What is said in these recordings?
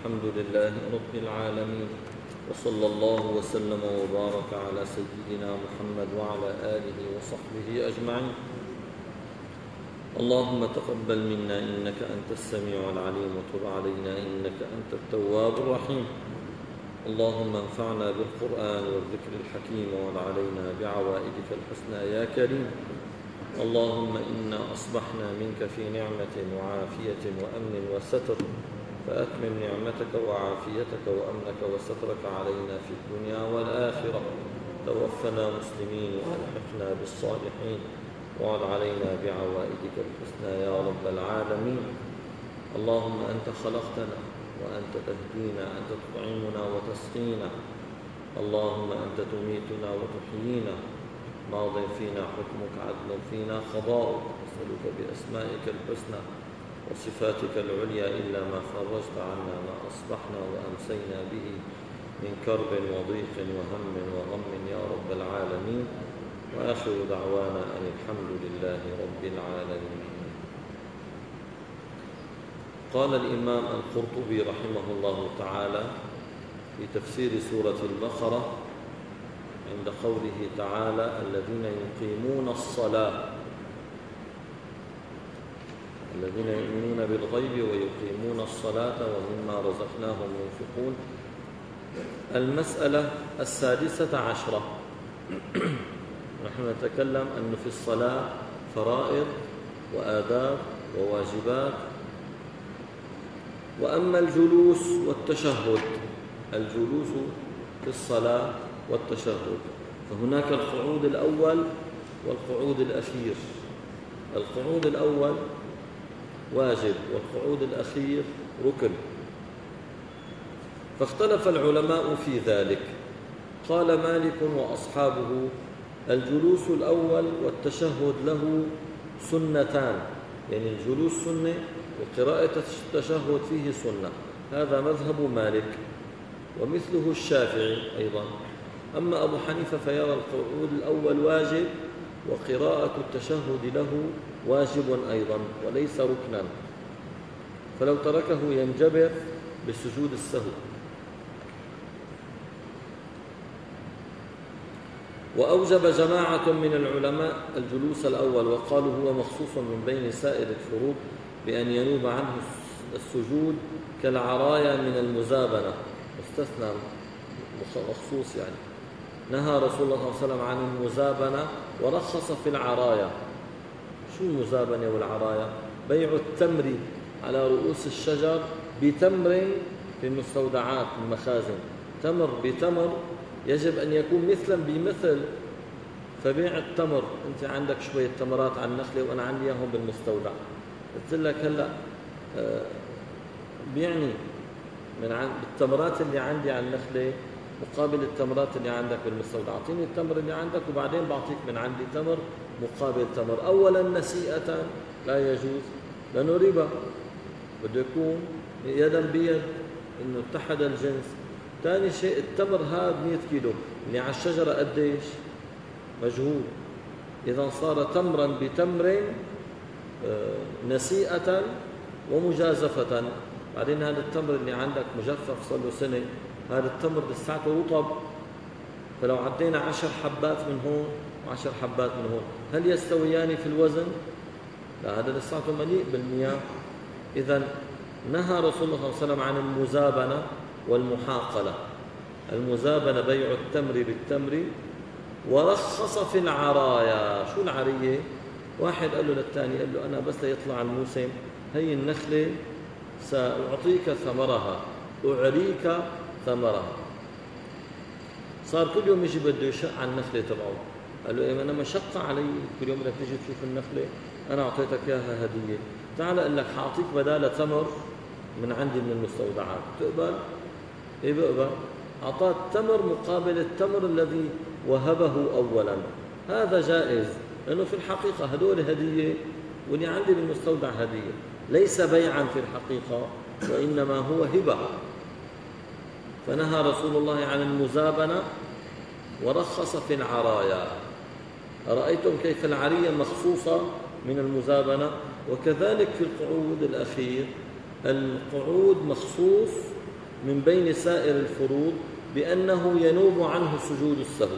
الحمد لله رب العالمين، وصلى الله وسلم وبارك على سيدنا محمد وعلى آله وصحبه أجمعين. اللهم تقبل منا إنك أنت السميع العليم، وتب علينا إنك أنت التواب الرحيم. اللهم انفعنا بالقرآن والذكر الحكيم، وعد علينا بعوائدك الحسنى يا كريم. اللهم إنا أصبحنا منك في نعمة وعافية وأمن وستر، فأتمم نعمتك وعافيتك وأمنك وسترك علينا في الدنيا والآخرة. توفنا مسلمين وألحقنا بالصالحين، وعد علينا بعوائدك الحسنى يا رب العالمين. اللهم أنت خلقتنا وأنت تهدينا، أنت تطعمنا وتسقينا. اللهم أنت تميتنا وتحيينا، ماض فينا حكمك، عدل فينا قضاؤك. نسألك بأسمائك الحسنى وصفاتك العليا إلا ما فرجت عنا ما أصبحنا وأمسينا به من كرب وضيق وهم وغم يا رب العالمين. وآخر دعوانا أن الحمد لله رب العالمين. قال الإمام القرطبي رحمه الله تعالى في تفسير سورة البقرة عند قوله تعالى: الذين يقيمون الصلاة، الذين يؤمنون بالغيب ويقيمون الصلاة ومما رزقناهم ينفقون. المسألة 16. نحن نتكلم أن في الصلاة فرائض وآداب وواجبات. وأما الجلوس والتشهد، الجلوس في الصلاة والتشهد، فهناك القعود الأول والقعود الأخير. القعود الأول واجب والقعود الأخير ركن. فاختلف العلماء في ذلك. قال مالك وأصحابه: الجلوس الأول والتشهد له سنتان، يعني الجلوس سنة وقراءة التشهد فيه سنة. هذا مذهب مالك، ومثله الشافعي أيضا. أما أبو حنيفة فيرى القعود الأول واجب، وقراءة التشهد له واجب أيضا وليس ركنا، فلو تركه ينجبر بسجود السهو. وأوجب جماعة من العلماء الجلوس الأول، وقالوا هو مخصوص من بين سائر الفروض بأن ينوب عنه السجود كالعرايا من المزابنة، استثنى مخصوص. يعني نهى رسول الله صلى الله عليه وسلم عن المزابنة ورخص في العرايا. شو المزابنة والعرايا؟ بيع التمر على رؤوس الشجر بتمر في المستودعات المخازن، تمر بتمر يجب أن يكون مثلا بمثل. فبيع التمر، أنت عندك شوية تمرات على النخلة وأنا عندي إياهم بالمستودع، قلت لك هلأ بيعني من التمرات اللي عندي على النخلة مقابل التمرات اللي عندك بالمستودع. أعطيني التمر اللي عندك وبعدين بعطيك من عندي تمر مقابل تمر. أولا نسيئة لا يجوز لأنه ربا، بده يكون يدا بيد إنه اتحد الجنس. ثاني شيء التمر هذا 100 كيلو اللي على الشجرة قديش مجهول، إذا صار تمرا بتمر نسيئة ومجازفة. بعدين هذا التمر اللي عندك مجفف صار له سنة، هذا التمر لساته رطب، فلو عدينا 10 حبات من هون و10 حبات من هون هل يستويان في الوزن؟ لا، هذا لساته مليء بالمياه. إذن نهى رسول الله صلى الله عليه وسلم عن المزابنة والمحاقلة. المزابنة بيع التمر بالتمر، ورخص في العرايا. شو العرية؟ واحد قال له للثاني، قال له أنا بس ليطلع الموسم هي النخلة سأعطيك ثمرها، أعريك ثمرها. صار كل يوم يجي بده يشق على النخلة تبعه. قال له إيه، أنا مشقة علي كل يوم بدك تيجي تشوف النخلة، أنا أعطيتك إياها هدية، تعال أقول لك حأعطيك بدالة تمر من عندي من المستودعات، تقبل؟ إيه بقبل. أعطاه تمر مقابل التمر الذي وهبه أولا. هذا جائز، لأنه في الحقيقة هدول هدية واللي عندي بالمستودع هدية، ليس بيعا في الحقيقة وإنما هو هبة. فنهى رسول الله عن المزابنة ورخص في العرايا. أرأيتم كيف العرية مخصوصة من المزابنة؟ وكذلك في القعود الأخير، القعود مخصوص من بين سائر الفروض بأنه ينوب عنه سجود السهو.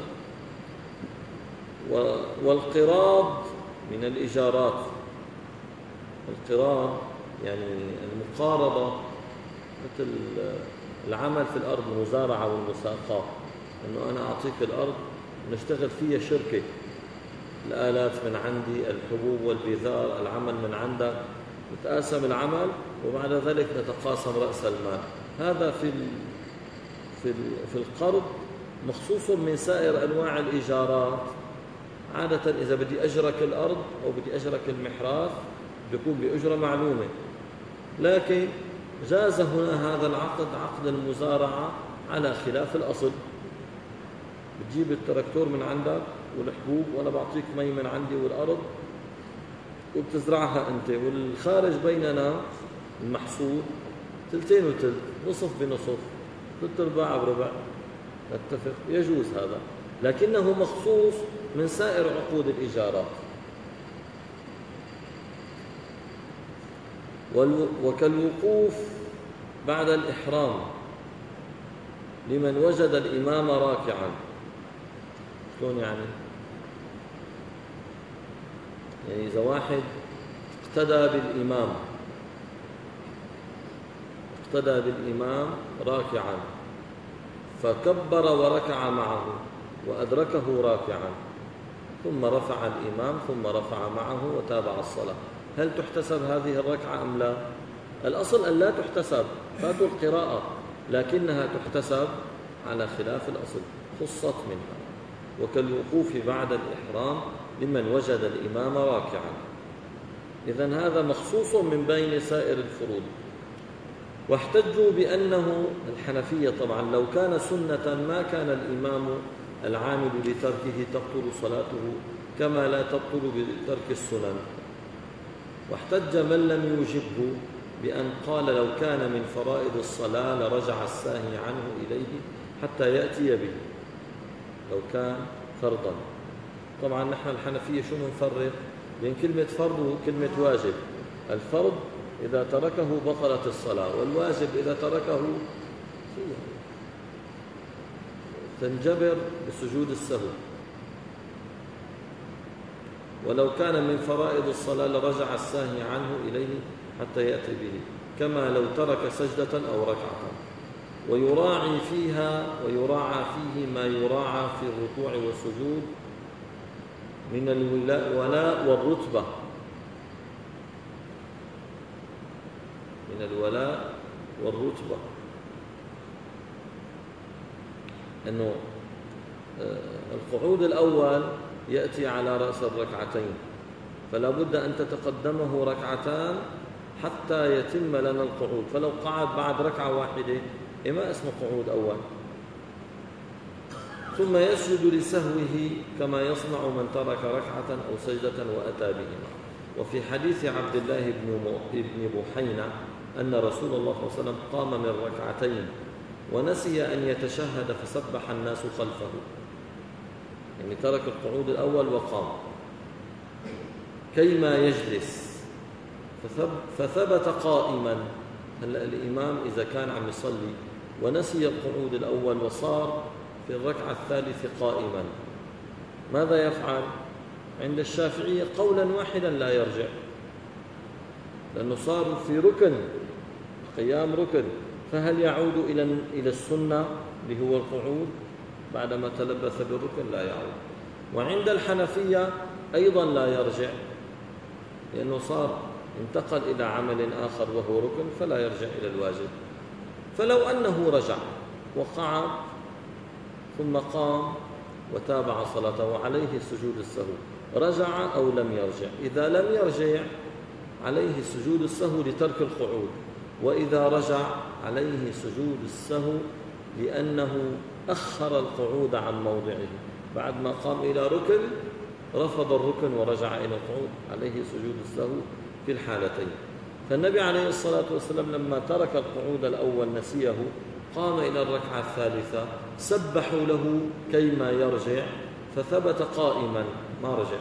والقراض من الإجارات. القراض يعني المقارضة، مثل العمل في الأرض، المزارعة والمساقات، أنه أنا أعطيك الأرض نشتغل فيها شركة، الآلات من عندي، الحبوب والبذار، العمل من عندك، نتقاسم العمل وبعد ذلك نتقاسم رأس المال. هذا في القرض مخصوص من سائر أنواع الإيجارات. عادة إذا بدي أجرك الأرض أو بدي أجرك المحراث بيكون بأجرة معلومة، لكن جاز هنا هذا العقد، عقد المزارعة، على خلاف الأصل. بتجيب التراكتور من عندك والحبوب وأنا بعطيك مي من عندي والأرض وبتزرعها أنت، والخارج بيننا المحصول تلتين وتلت، نصف بنصف، ثلث أرباع بربع، نتفق، يجوز هذا، لكنه مخصوص من سائر عقود الإيجارات. وكالوقوف بعد الإحرام لمن وجد الإمام راكعا. شلون يعني؟ يعني إذا واحد اقتدى بالإمام راكعا فكبر وركع معه وأدركه راكعا، ثم رفع الإمام ثم رفع معه وتابع الصلاة، هل تحتسب هذه الركعة أم لا؟ الأصل أن لا تحتسب، فاتوا القراءة، لكنها تحتسب على خلاف الأصل، خصت منها. وكالوقوف بعد الإحرام لمن وجد الإمام راكعا. إذن هذا مخصوص من بين سائر الفروض. واحتجوا بأنه الحنفية طبعا لو كان سنة ما كان الإمام العامل لتركه تبطل صلاته كما لا تبطل بترك السنن. واحتج من لم يوجبه بأن قال لو كان من فرائض الصلاة لرجع الساهي عنه إليه حتى يأتي به، لو كان فرضا. طبعا نحن الحنفية شو منفرق بين كلمة فرض وكلمة واجب؟ الفرض إذا تركه بطلت الصلاة، والواجب إذا تركه تنجبر بسجود السهو. ولو كان من فرائض الصلاة لرجع الساهي عنه إليه حتى يأتي به، كما لو ترك سجدة أو ركعة. ويراعى فيه ما يراعى في الركوع والسجود من الولاء والرتبة، أنه القعود الأول يأتي على رأس الركعتين، فلا بد أن تتقدمه ركعتان حتى يتم لنا القعود. فلو قعد بعد ركعة واحدة ما اسمه قعود أول. ثم يسجد لسهوه كما يصنع من ترك ركعة أو سجدة وأتى بهما. وفي حديث عبد الله بن بحينة أن رسول الله صلى الله عليه وسلم قام من ركعتين ونسي أن يتشهد فسبح الناس خلفه، يعني ترك القعود الأول وقام كيما يجلس فثبت قائما. هلأ الإمام إذا كان عم يصلي ونسي القعود الأول وصار في الركعة الثالثة قائما، ماذا يفعل؟ عند الشافعية قولا واحدا لا يرجع، لأنه صار في ركن، قيام ركن، فهل يعود إلى السنة اللي هو القعود بعدما تلبث بالركن؟ لا يعود. وعند الحنفية أيضا لا يرجع، لأنه صار انتقل إلى عمل آخر وهو ركن، فلا يرجع إلى الواجب. فلو أنه رجع وقعد ثم قام وتابع صلاته عليه سجود السهو، رجع أو لم يرجع؟ إذا لم يرجع عليه سجود السهو لترك القعود، وإذا رجع عليه سجود السهو لأنه أخر القعود عن موضعه، بعد ما قام إلى ركن رفض الركن ورجع إلى القعود، عليه سجود السهو في الحالتين. فالنبي عليه الصلاة والسلام لما ترك القعود الأول نسيه، قام إلى الركعة الثالثة، سبحوا له كيما يرجع فثبت قائما ما رجع،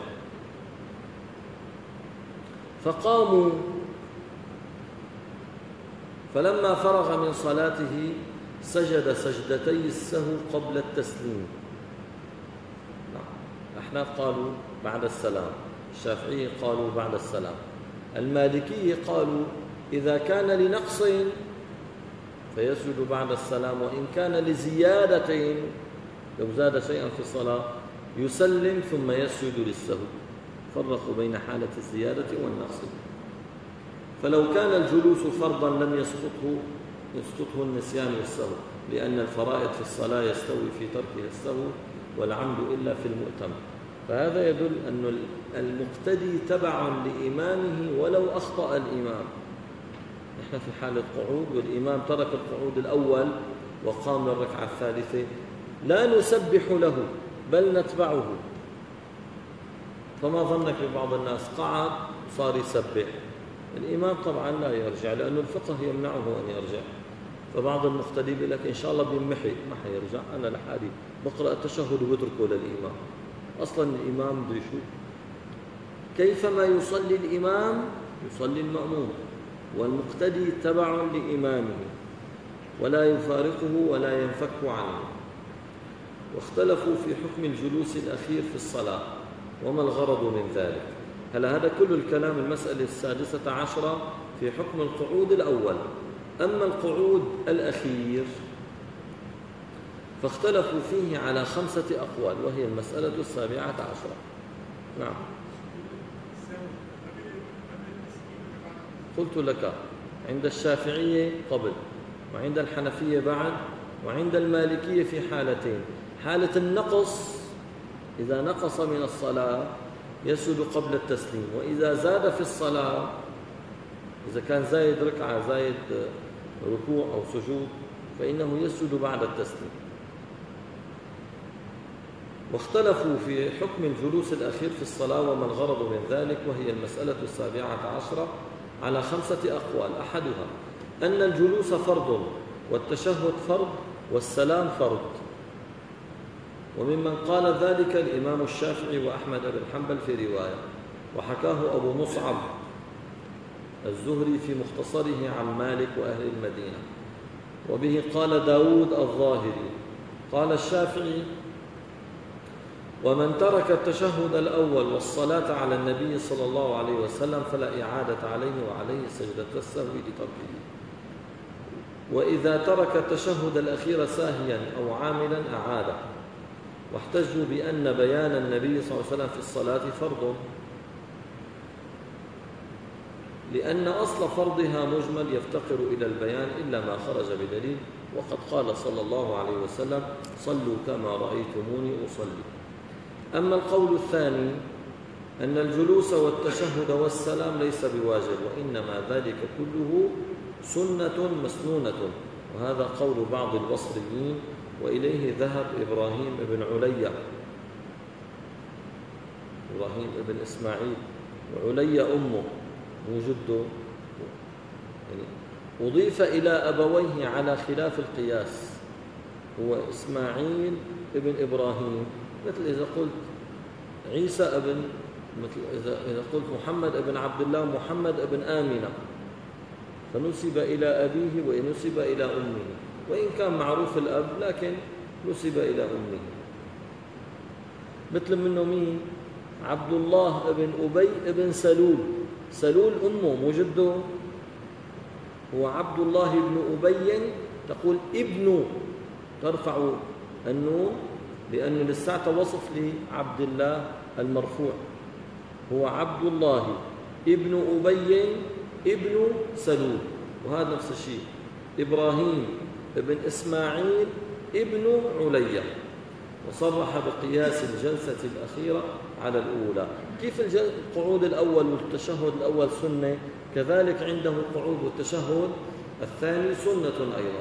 فلما فرغ من صلاته سجد سجدتي السهو قبل التسليم. الأحناف قالوا بعد السلام، الشافعية قالوا بعد السلام، المالكية قالوا إذا كان لنقص فيسجد بعد السلام، وإن كان لزيادة لو زاد شيئا في الصلاة يسلم ثم يسجد للسهو. فرقوا بين حالة الزيادة والنقص. فلو كان الجلوس فرضا لم يسقطه النسيان والسهو، لأن الفرائض في الصلاة يستوي في تركها السهو والعمد إلا في المؤتم. فهذا يدل أن المقتدي تبع لإمامه ولو أخطأ الإمام. نحن في حالة قعود والإمام ترك القعود الأول وقام للركعة الثالثة، لا نسبح له بل نتبعه. فما ظنك ببعض الناس قعد صار يسبح، الإمام طبعا لا يرجع لأنه الفقه يمنعه أن يرجع. فبعض المقتدي بيقول لك إن شاء الله بيمحي ما حيرجع، أنا لحالي بقرأ التشهد وبتركه للإمام. أصلا الإمام بده يشوف كيفما يصلي الإمام يصلي المأموم، والمقتدي تبع لإمامه ولا يفارقه ولا ينفك عنه. واختلفوا في حكم الجلوس الأخير في الصلاة وما الغرض من ذلك. هلا هذا كل الكلام المسألة 16 في حكم القعود الأول. أما القعود الأخير فاختلفوا فيه على 5 أقوال، وهي المسألة 17. نعم، قلت لك عند الشافعية قبل، وعند الحنفية بعد، وعند المالكية في حالتين. حالة النقص إذا نقص من الصلاة يسجد قبل التسليم، وإذا زاد في الصلاة إذا كان زايد ركعة زايد ركوع أو سجود فإنه يسجد بعد التسليم. واختلفوا في حكم الجلوس الأخير في الصلاة وما الغرض من ذلك، وهي المسألة 17 على 5 أقوال. أحدها أن الجلوس فرض والتشهد فرض والسلام فرض، وممن قال ذلك الإمام الشافعي وأحمد بن حنبل في رواية، وحكاه أبو مصعب الزهري في مختصره عن مالك وأهل المدينة، وبه قال داود الظاهري. قال الشافعي: ومن ترك التشهد الأول والصلاة على النبي صلى الله عليه وسلم فلا إعادة عليه وعليه سجدة السهو لتركه. وإذا ترك التشهد الأخير ساهيا أو عاملا أعاده. واحتجوا بأن بيان النبي صلى الله عليه وسلم في الصلاة فرض، لأن أصل فرضها مجمل يفتقر إلى البيان إلا ما خرج بدليل، وقد قال صلى الله عليه وسلم: صلوا كما رأيتموني أصلي. أما القول الثاني أن الجلوس والتشهد والسلام ليس بواجب، وإنما ذلك كله سنة مسنونة، وهذا قول بعض البصريين، وإليه ذهب إبراهيم بن عليا، إبراهيم بن إسماعيل، وعليا أمه وجده، يعني أضيف إلى أبويه على خلاف القياس، هو إسماعيل ابن إبراهيم، مثل إذا قلت عيسى ابن، مثل إذا قلت محمد ابن عبد الله محمد ابن آمنة، فنسب إلى أبيه ونسب إلى أمه، وإن كان معروف الأب لكن نسب إلى أمه. مثل منه مين؟ عبد الله ابن أبي ابن سلول، سلول أمه مو جده، هو عبد الله بن أبي، تقول ابن، ترفع النون لأن لساته وصف لعبد الله المرفوع، هو عبد الله ابن أبي ابن سلول. وهذا نفس الشيء إبراهيم ابن إسماعيل ابن عليا، وصرح بقياس الجلسة الأخيرة على الأولى. كيف القعود الأول والتشهد الأول سنة، كذلك عنده القعود والتشهد الثاني سنة أيضا.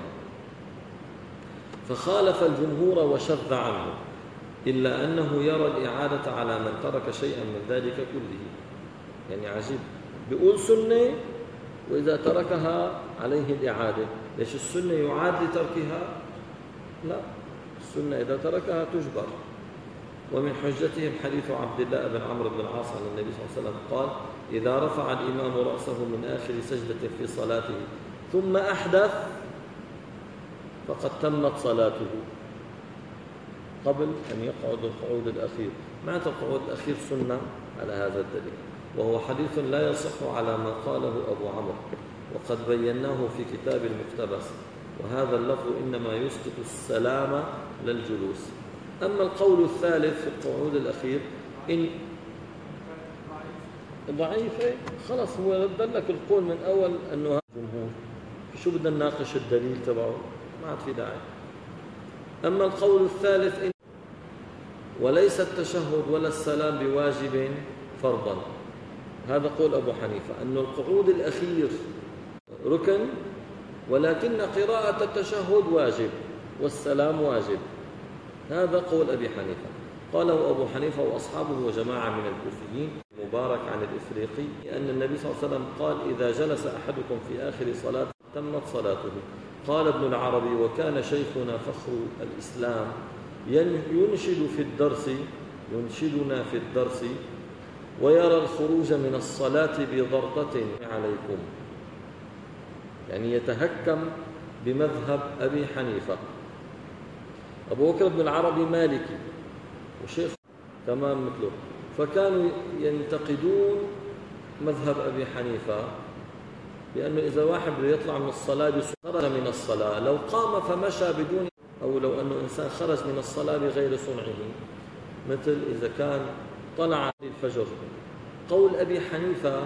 فخالف الجمهور وشذ عنه، إلا أنه يرى الإعادة على من ترك شيئا من ذلك كله. يعني عجيب، بيقول سنة وإذا تركها عليه الإعادة. ليش السنة يعاد لتركها؟ لا، السنة إذا تركها تجبر. ومن حجتهم حديث عبد الله بن عمرو بن العاص عن النبي صلى الله عليه وسلم قال: إذا رفع الإمام رأسه من آخر سجدة في صلاته ثم أحدث فقد تمت صلاته قبل أن يقعد القعود الأخير. معنى القعود الأخير سنة على هذا الدليل، وهو حديث لا يصح على ما قاله أبو عمرو، وقد بيناه في كتاب المقتبس، وهذا اللفظ إنما يسقط السلام للجلوس. أما القول الثالث في القعود الأخير إن ضعيف، خلص هو رد لك القول من أول أنه هذا الجمهور، شو بدنا نناقش الدليل تبعه؟ ما عاد في داعي. أما القول الثالث إن وليس التشهد ولا السلام بواجب فرضا، هذا قول أبو حنيفة، أن القعود الأخير ركن ولكن قراءة التشهد واجب والسلام واجب، هذا قول أبي حنيفة. قاله أبو حنيفة وأصحابه وجماعة من الكوفيين. مبارك عن الإفريقي أن النبي صلى الله عليه وسلم قال: إذا جلس أحدكم في آخر صلاة تمت صلاته. قال ابن العربي: وكان شيخنا فخر الإسلام ينشدنا في الدرس ويرى الخروج من الصلاة بضرطة عليكم، يعني يتهكم بمذهب أبي حنيفة. أبو بكر بن العربي مالكي وشيخ تمام مثله، فكانوا ينتقدون مذهب أبي حنيفة بأنه إذا واحد بده يطلع من الصلاة خرج من الصلاة، لو قام فمشى بدون، أو لو أنه إنسان خرج من الصلاة بغير صنعه، مثل إذا كان طلع الفجر. قول أبي حنيفة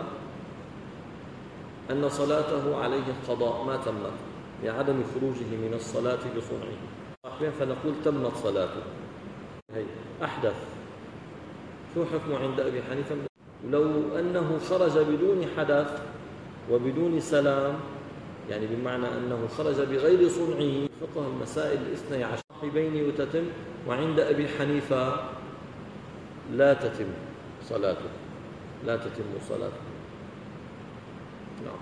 أن صلاته عليه القضاء ما تمت لعدم خروجه من الصلاة بصنعه، فنقول تمت صلاته. هي أحدث، شو حكمه عند أبي حنيفة؟ لو أنه خرج بدون حدث وبدون سلام، يعني بمعنى أنه خرج بغير صنعه، فقه المسائل الاثني عشر بين وتتم، وعند أبي حنيفة لا تتم صلاته، لا تتم صلاته. نعم.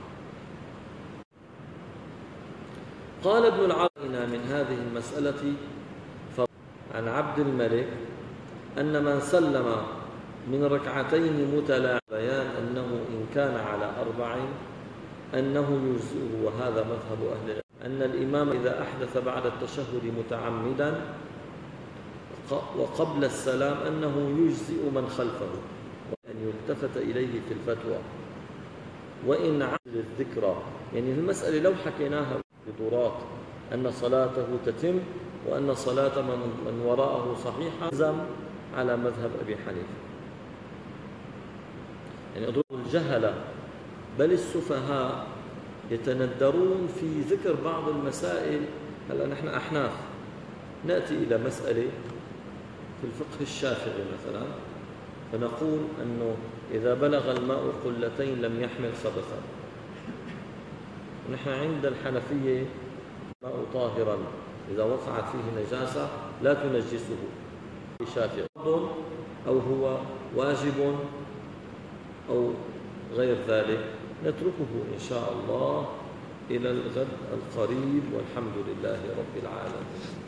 قال ابن العربي من هذه المسألة عن عبد الملك أن من سلم من ركعتين متلاعبين بيان أنه إن كان على 4 أنه يجزئه، وهذا مذهب أهل العلم، أن الإمام إذا أحدث بعد التشهد متعمدا وقبل السلام أنه يجزئ من خلفه، وأن يلتفت إليه في الفتوى وإن عمل الذكرى. يعني المسألة لو حكيناها بضرات أن صلاته تتم وأن صلاة من وراءه صحيحة، لزم على مذهب أبي حنيفة. يعني أظن الجهلة بل السفهاء يتندرون في ذكر بعض المسائل. هلا نحن أحناف، نأتي إلى مسألة في الفقه الشافعي مثلا، فنقول أنه إذا بلغ الماء قلتين لم يحمل خبثا. ونحن عند الحنفية الماء طاهرا إذا وقعت فيه نجاسة لا تنجسه. الشافعي أو هو واجب أو غير ذلك، نتركه إن شاء الله إلى الغد القريب، والحمد لله رب العالمين.